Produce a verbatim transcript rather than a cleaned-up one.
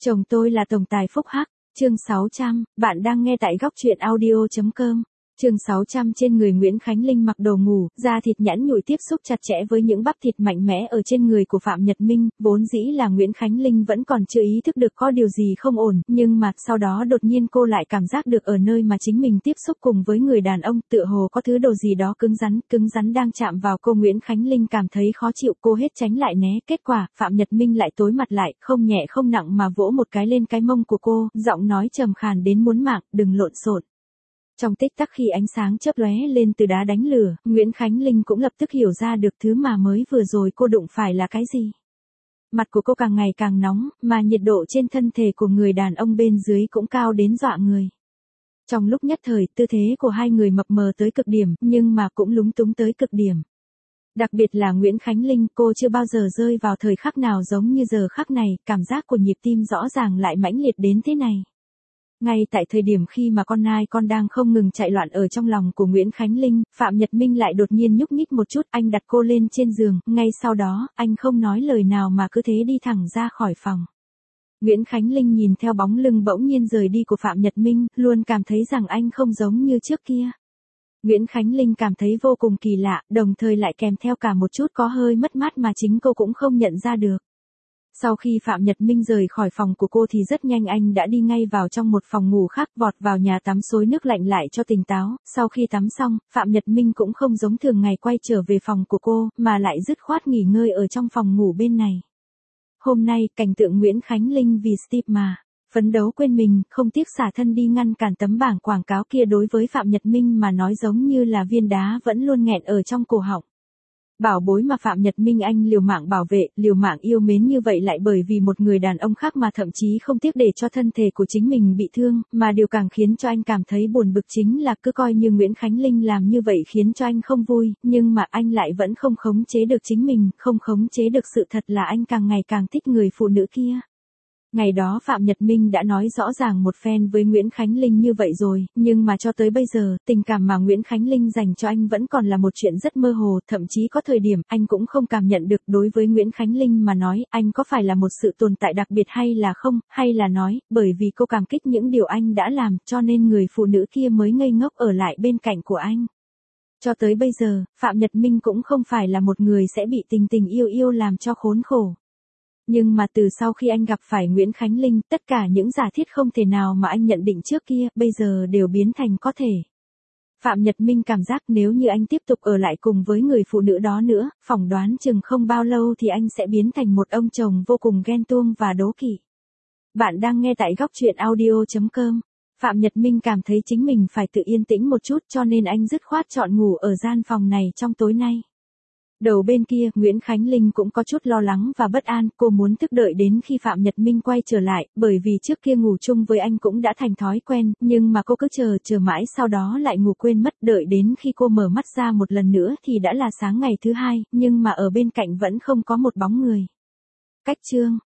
Chồng tôi là tổng tài phúc hắc, chương sáu trăm, bạn đang nghe tại góc truyện audio.com. Chương sáu trăm trên người Nguyễn Khánh Linh mặc đồ ngủ, da thịt nhẵn nhụi tiếp xúc chặt chẽ với những bắp thịt mạnh mẽ ở trên người của Phạm Nhật Minh, vốn dĩ là Nguyễn Khánh Linh vẫn còn chưa ý thức được có điều gì không ổn, nhưng mà sau đó đột nhiên cô lại cảm giác được ở nơi mà chính mình tiếp xúc cùng với người đàn ông, tựa hồ có thứ đồ gì đó cứng rắn, cứng rắn đang chạm vào cô. Nguyễn Khánh Linh cảm thấy khó chịu, cô hết tránh lại né, kết quả, Phạm Nhật Minh lại tối mặt lại, không nhẹ không nặng mà vỗ một cái lên cái mông của cô, giọng nói trầm khàn đến muốn mạng, đừng lộn xộn. Trong tích tắc khi ánh sáng chớp lóe lên từ đá đánh lửa, Nguyễn Khánh Linh cũng lập tức hiểu ra được thứ mà mới vừa rồi cô đụng phải là cái gì. Mặt của cô càng ngày càng nóng, mà nhiệt độ trên thân thể của người đàn ông bên dưới cũng cao đến dọa người. Trong lúc nhất thời, tư thế của hai người mập mờ tới cực điểm, nhưng mà cũng lúng túng tới cực điểm. Đặc biệt là Nguyễn Khánh Linh, cô chưa bao giờ rơi vào thời khắc nào giống như giờ khắc này, cảm giác của nhịp tim rõ ràng lại mãnh liệt đến thế này. Ngay tại thời điểm khi mà con nai con đang không ngừng chạy loạn ở trong lòng của Nguyễn Khánh Linh, Phạm Nhật Minh lại đột nhiên nhúc nhích một chút, anh đặt cô lên trên giường, ngay sau đó, anh không nói lời nào mà cứ thế đi thẳng ra khỏi phòng. Nguyễn Khánh Linh nhìn theo bóng lưng bỗng nhiên rời đi của Phạm Nhật Minh, luôn cảm thấy rằng anh không giống như trước kia. Nguyễn Khánh Linh cảm thấy vô cùng kỳ lạ, đồng thời lại kèm theo cả một chút có hơi mất mát mà chính cô cũng không nhận ra được. Sau khi Phạm Nhật Minh rời khỏi phòng của cô thì rất nhanh anh đã đi ngay vào trong một phòng ngủ khác, vọt vào nhà tắm xối nước lạnh lại cho tỉnh táo. Sau khi tắm xong, Phạm Nhật Minh cũng không giống thường ngày quay trở về phòng của cô, mà lại dứt khoát nghỉ ngơi ở trong phòng ngủ bên này. Hôm nay, cảnh tượng Nguyễn Khánh Linh vì Steve mà phấn đấu quên mình, không tiếc xả thân đi ngăn cản tấm bảng quảng cáo kia đối với Phạm Nhật Minh mà nói giống như là viên đá vẫn luôn nghẹn ở trong cổ họng. Bảo bối mà Phạm Nhật Minh anh liều mạng bảo vệ, liều mạng yêu mến như vậy lại bởi vì một người đàn ông khác mà thậm chí không tiếc để cho thân thể của chính mình bị thương, mà điều càng khiến cho anh cảm thấy buồn bực chính là cứ coi như Nguyễn Khánh Linh làm như vậy khiến cho anh không vui, nhưng mà anh lại vẫn không khống chế được chính mình, không khống chế được sự thật là anh càng ngày càng thích người phụ nữ kia. Ngày đó Phạm Nhật Minh đã nói rõ ràng một phen với Nguyễn Khánh Linh như vậy rồi, nhưng mà cho tới bây giờ, tình cảm mà Nguyễn Khánh Linh dành cho anh vẫn còn là một chuyện rất mơ hồ, thậm chí có thời điểm anh cũng không cảm nhận được. Đối với Nguyễn Khánh Linh mà nói, anh có phải là một sự tồn tại đặc biệt hay là không, hay là nói, bởi vì cô cảm kích những điều anh đã làm, cho nên người phụ nữ kia mới ngây ngốc ở lại bên cạnh của anh. Cho tới bây giờ, Phạm Nhật Minh cũng không phải là một người sẽ bị tình tình yêu yêu làm cho khốn khổ. Nhưng mà từ sau khi anh gặp phải Nguyễn Khánh Linh, tất cả những giả thiết không thể nào mà anh nhận định trước kia, bây giờ đều biến thành có thể. Phạm Nhật Minh cảm giác nếu như anh tiếp tục ở lại cùng với người phụ nữ đó nữa, phỏng đoán chừng không bao lâu thì anh sẽ biến thành một ông chồng vô cùng ghen tuông và đố kỵ. Bạn đang nghe tại góc truyện audio.com. Phạm Nhật Minh cảm thấy chính mình phải tự yên tĩnh một chút cho nên anh dứt khoát chọn ngủ ở gian phòng này trong tối nay. Đầu bên kia, Nguyễn Khánh Linh cũng có chút lo lắng và bất an, cô muốn thức đợi đến khi Phạm Nhật Minh quay trở lại, bởi vì trước kia ngủ chung với anh cũng đã thành thói quen, nhưng mà cô cứ chờ, chờ mãi sau đó lại ngủ quên mất, đợi đến khi cô mở mắt ra một lần nữa thì đã là sáng ngày thứ hai, nhưng mà ở bên cạnh vẫn không có một bóng người. Cách chương,